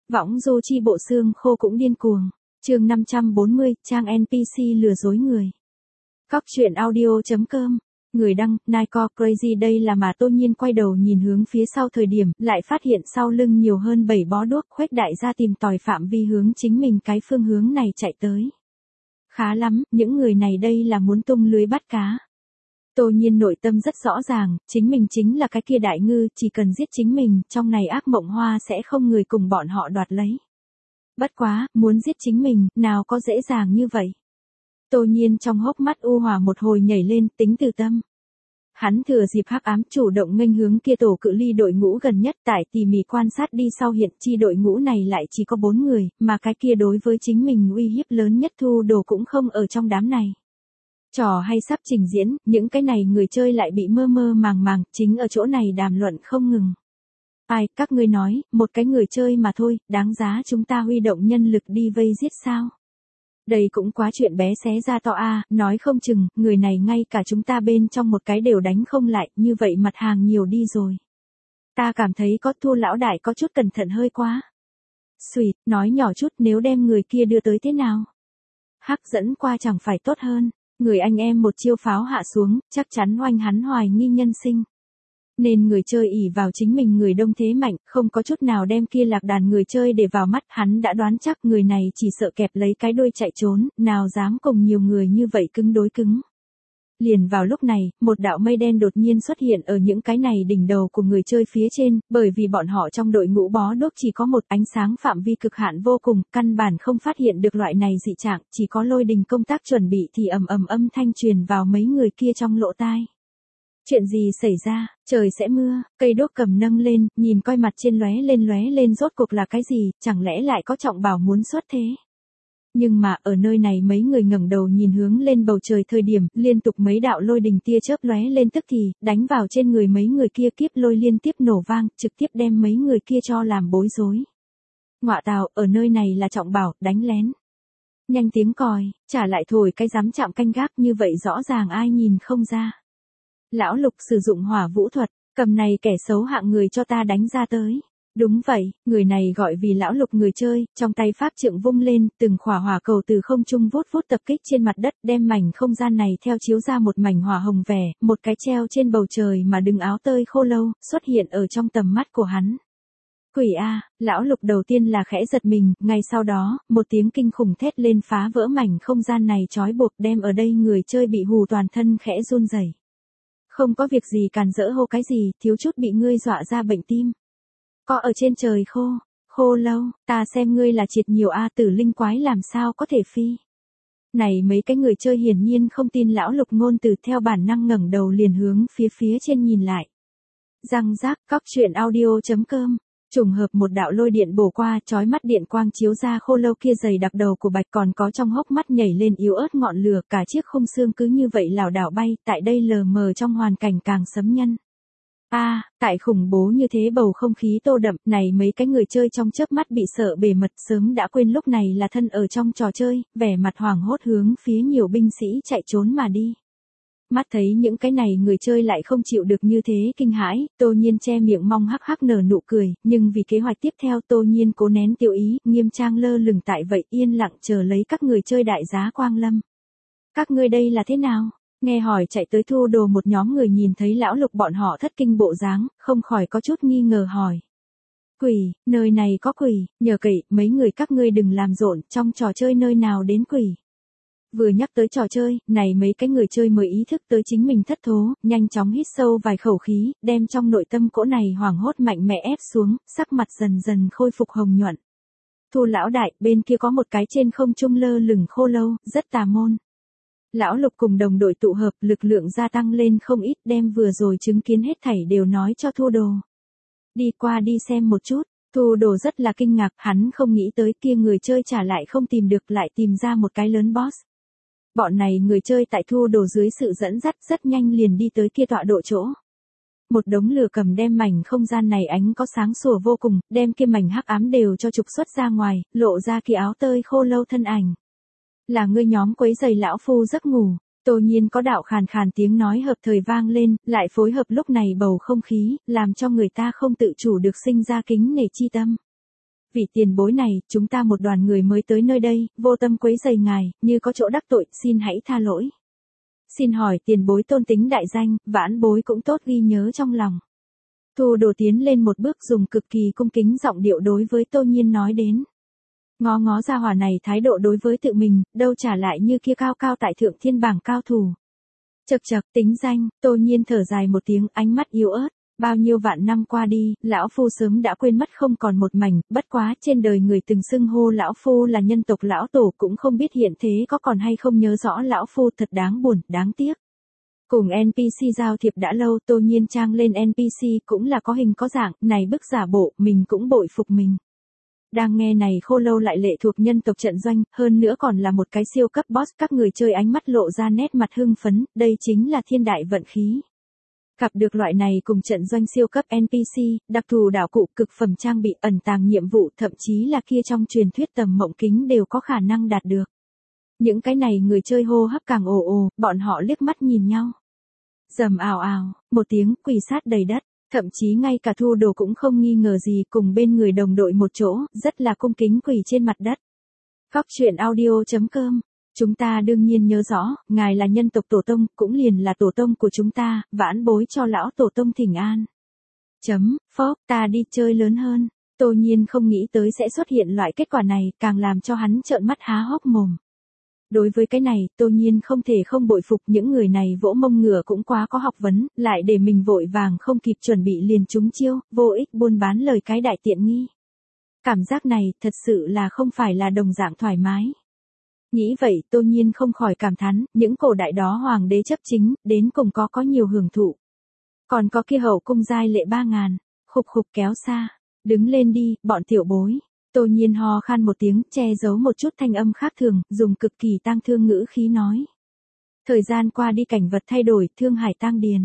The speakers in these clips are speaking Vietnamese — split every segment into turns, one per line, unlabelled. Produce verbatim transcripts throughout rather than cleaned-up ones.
Võng du chi bộ xương khô cũng điên cuồng. Chương năm trăm bốn mươi, trang en pê xê lừa dối người. Cóc truyện audio chấm com. Người đăng, Nike Crazy đây là mà Tô Nhiên quay đầu nhìn hướng phía sau thời điểm, lại phát hiện sau lưng nhiều hơn bảy bó đuốc, khuếch đại ra tìm tòi phạm vi hướng chính mình cái phương hướng này chạy tới. Khá lắm, những người này đây là muốn tung lưới bắt cá. Tô Nhiên nội tâm rất rõ ràng, chính mình chính là cái kia đại ngư, chỉ cần giết chính mình, trong này ác mộng hoa sẽ không người cùng bọn họ đoạt lấy. Bất quá, muốn giết chính mình, nào có dễ dàng như vậy. Tô Nhiên trong hốc mắt u hòa một hồi nhảy lên, tính từ tâm. Hắn thừa dịp hắc ám chủ động nghênh hướng kia tổ cự ly đội ngũ gần nhất, tại tỉ mỉ quan sát đi sau hiện chi đội ngũ này lại chỉ có bốn người, mà cái kia đối với chính mình uy hiếp lớn nhất Thu Đồ cũng không ở trong đám này. Trò hay sắp trình diễn, những cái này người chơi lại bị mơ mơ màng màng, chính ở chỗ này đàm luận không ngừng. Ai, các ngươi nói, một cái người chơi mà thôi, đáng giá chúng ta huy động nhân lực đi vây giết sao? Đây cũng quá chuyện bé xé ra to a, nói không chừng, người này ngay cả chúng ta bên trong một cái đều đánh không lại, như vậy mặt hàng nhiều đi rồi. Ta cảm thấy có Thu lão đại có chút cẩn thận hơi quá. Xùi, nói nhỏ chút nếu đem người kia đưa tới thế nào? Hắc dẫn qua chẳng phải tốt hơn. Người anh em một chiêu pháo hạ xuống, chắc chắn oanh hắn hoài nghi nhân sinh. Nên người chơi ỷ vào chính mình người đông thế mạnh, không có chút nào đem kia lạc đàn người chơi để vào mắt, hắn đã đoán chắc người này chỉ sợ kẹp lấy cái đuôi chạy trốn, nào dám cùng nhiều người như vậy cứng đối cứng. Liền vào lúc này, một đạo mây đen đột nhiên xuất hiện ở những cái này đỉnh đầu của người chơi phía trên, bởi vì bọn họ trong đội ngũ bó đuốc chỉ có một ánh sáng phạm vi cực hạn vô cùng, căn bản không phát hiện được loại này dị trạng, chỉ có lôi đình công tác chuẩn bị thì ầm ầm âm thanh truyền vào mấy người kia trong lỗ tai. Chuyện gì xảy ra, trời sẽ mưa, cây đuốc cầm nâng lên, nhìn coi mặt trên lóe lên lóe lên rốt cuộc là cái gì, chẳng lẽ lại có trọng bảo muốn xuất thế. Nhưng mà ở nơi này mấy người ngẩng đầu nhìn hướng lên bầu trời thời điểm, liên tục mấy đạo lôi đình tia chớp lóe lên tức thì, đánh vào trên người mấy người kia kiếp lôi liên tiếp nổ vang, trực tiếp đem mấy người kia cho làm bối rối. Ngọa tào, ở nơi này là trọng bảo, đánh lén. Nhanh tiếng còi, trả lại thổi cái dám chạm canh gác như vậy rõ ràng ai nhìn không ra. Lão Lục sử dụng hỏa vũ thuật, cầm này kẻ xấu hạng người cho ta đánh ra tới. Đúng vậy, người này gọi vì Lão Lục người chơi, trong tay pháp trượng vung lên, từng khỏa hỏa cầu từ không trung vút vút tập kích trên mặt đất, đem mảnh không gian này theo chiếu ra một mảnh hỏa hồng vẻ, một cái treo trên bầu trời mà đừng áo tơi khô lâu, xuất hiện ở trong tầm mắt của hắn. Quỷ a, Lão Lục đầu tiên là khẽ giật mình, ngay sau đó, một tiếng kinh khủng thét lên phá vỡ mảnh không gian này trói buộc đem ở đây người chơi bị hù toàn thân khẽ run rẩy. Không có việc gì càn rỡ hô cái gì, thiếu chút bị ngươi dọa ra bệnh tim. Có ở trên trời khô, khô lâu, ta xem ngươi là triệt nhiều a tử linh quái làm sao có thể phi. Này mấy cái người chơi hiển nhiên không tin Lão Lục ngôn từ theo bản năng ngẩng đầu liền hướng phía phía trên nhìn lại. Răng rác, cóc truyện audio chấm com. Trùng hợp một đạo lôi điện bổ qua, chói mắt điện quang chiếu ra khô lâu kia dày đặc đầu của bạch còn có trong hốc mắt nhảy lên yếu ớt ngọn lửa, cả chiếc khung xương cứ như vậy lảo đảo bay, tại đây lờ mờ trong hoàn cảnh càng sấm nhân. A, à, tại khủng bố như thế bầu không khí tô đậm, này mấy cái người chơi trong chớp mắt bị sợ bề mật sớm đã quên lúc này là thân ở trong trò chơi, vẻ mặt hoảng hốt hướng phía nhiều binh sĩ chạy trốn mà đi. Mắt thấy những cái này người chơi lại không chịu được như thế kinh hãi, Tô Nhiên che miệng mong hắc hắc nở nụ cười, nhưng vì kế hoạch tiếp theo Tô Nhiên cố nén tiêu ý, nghiêm trang lơ lửng tại vậy yên lặng chờ lấy các người chơi đại giá quang lâm. Các ngươi đây là thế nào? Nghe hỏi chạy tới Thu Đồ một nhóm người nhìn thấy Lão Lục bọn họ thất kinh bộ dáng, không khỏi có chút nghi ngờ hỏi. Quỷ, nơi này có quỷ, nhờ cậy, mấy người các ngươi đừng làm rộn, trong trò chơi nơi nào đến quỷ. Vừa nhắc tới trò chơi, này mấy cái người chơi mới ý thức tới chính mình thất thố, nhanh chóng hít sâu vài khẩu khí, đem trong nội tâm cỗ này hoảng hốt mạnh mẽ ép xuống, sắc mặt dần dần khôi phục hồng nhuận. Thu lão đại, bên kia có một cái trên không trung lơ lửng khô lâu, rất tà môn. Lão Lục cùng đồng đội tụ hợp, lực lượng gia tăng lên không ít, đem vừa rồi chứng kiến hết thảy đều nói cho Thu Đồ. Đi qua đi xem một chút. Thu Đồ rất là kinh ngạc, hắn không nghĩ tới kia người chơi trả lại không tìm được, lại tìm ra một cái lớn boss. Bọn này người chơi tại Thu Đồ dưới sự dẫn dắt rất nhanh liền đi tới kia tọa độ chỗ. Một đống lửa cầm đem mảnh không gian này ánh có sáng sủa vô cùng, đem kia mảnh hắc ám đều cho trục xuất ra ngoài, lộ ra kia áo tơi khô lâu thân ảnh. Là ngươi nhóm quấy giày lão phu giấc ngủ. Tô Nhiên có đạo khàn khàn tiếng nói hợp thời vang lên, lại phối hợp lúc này bầu không khí, làm cho người ta không tự chủ được sinh ra kính nể chi tâm. Vị tiền bối này, chúng ta một đoàn người mới tới nơi đây, vô tâm quấy rầy ngài, như có chỗ đắc tội, xin hãy tha lỗi. Xin hỏi tiền bối tôn tính đại danh, vãn bối cũng tốt ghi nhớ trong lòng. Thu Đồ tiến lên một bước dùng cực kỳ cung kính giọng điệu đối với Tô Nhiên nói đến. Ngó ngó gia hỏa này thái độ đối với tự mình, đâu trả lại như kia cao cao tại thượng thiên bảng cao thủ. Chậc chậc, tính danh, Tô Nhiên thở dài một tiếng, ánh mắt yếu ớt. Bao nhiêu vạn năm qua đi, lão phu sớm đã quên mất không còn một mảnh, bất quá trên đời người từng xưng hô lão phu là nhân tộc lão tổ cũng không biết hiện thế có còn hay không nhớ rõ lão phu, thật đáng buồn, đáng tiếc. Cùng en pê xê giao thiệp đã lâu, Tô Nhiên trang lên en pê xê cũng là có hình có dạng, này bức giả bộ, mình cũng bội phục mình. Đang nghe này Khô Lâu lại lệ thuộc nhân tộc trận doanh, hơn nữa còn là một cái siêu cấp boss, các người chơi ánh mắt lộ ra nét mặt hưng phấn, đây chính là thiên đại vận khí. Gặp được loại này cùng trận doanh siêu cấp en pê xê, đặc thù đạo cụ, cực phẩm trang bị, ẩn tàng nhiệm vụ, thậm chí là kia trong truyền thuyết tầm mộng kính đều có khả năng đạt được. Những cái này người chơi hô hấp càng ồ ồ, bọn họ liếc mắt nhìn nhau. Rầm ào ào, một tiếng quỳ sát đầy đất, thậm chí ngay cả Thu Đồ cũng không nghi ngờ gì cùng bên người đồng đội một chỗ, rất là cung kính quỳ trên mặt đất. Góc truyện audio chấm com. Chúng ta đương nhiên nhớ rõ, ngài là nhân tộc tổ tông, cũng liền là tổ tông của chúng ta, vãn bối cho lão tổ tông thỉnh an. Chấm, phốc, ta đi chơi lớn hơn. Tô Nhiên không nghĩ tới sẽ xuất hiện loại kết quả này, càng làm cho hắn trợn mắt há hốc mồm. Đối với cái này, Tô Nhiên không thể không bội phục, những người này vỗ mông ngựa cũng quá có học vấn, lại để mình vội vàng không kịp chuẩn bị liền trúng chiêu, vô ích buôn bán lời cái đại tiện nghi. Cảm giác này, thật sự là không phải là đồng dạng thoải mái. Nghĩ vậy, Tô Nhiên không khỏi cảm thán, những cổ đại đó hoàng đế chấp chính, đến cùng có có nhiều hưởng thụ. Còn có kia hậu cung giai lệ ba ngàn, khục khục kéo xa, đứng lên đi, bọn tiểu bối. Tô Nhiên ho khan một tiếng, che giấu một chút thanh âm khác thường, dùng cực kỳ tang thương ngữ khí nói. Thời gian qua đi cảnh vật thay đổi, thương hải tang điền.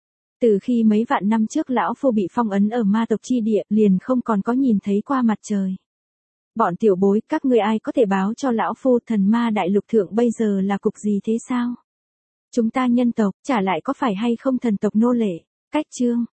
Từ khi mấy vạn năm trước lão phu bị phong ấn ở ma tộc chi địa, liền không còn có nhìn thấy qua mặt trời. Bọn tiểu bối, các ngươi ai có thể báo cho lão phu thần ma đại lục thượng bây giờ là cục gì thế sao? Chúng ta nhân tộc, trả lại có phải hay không thần tộc nô lệ? Cách chương.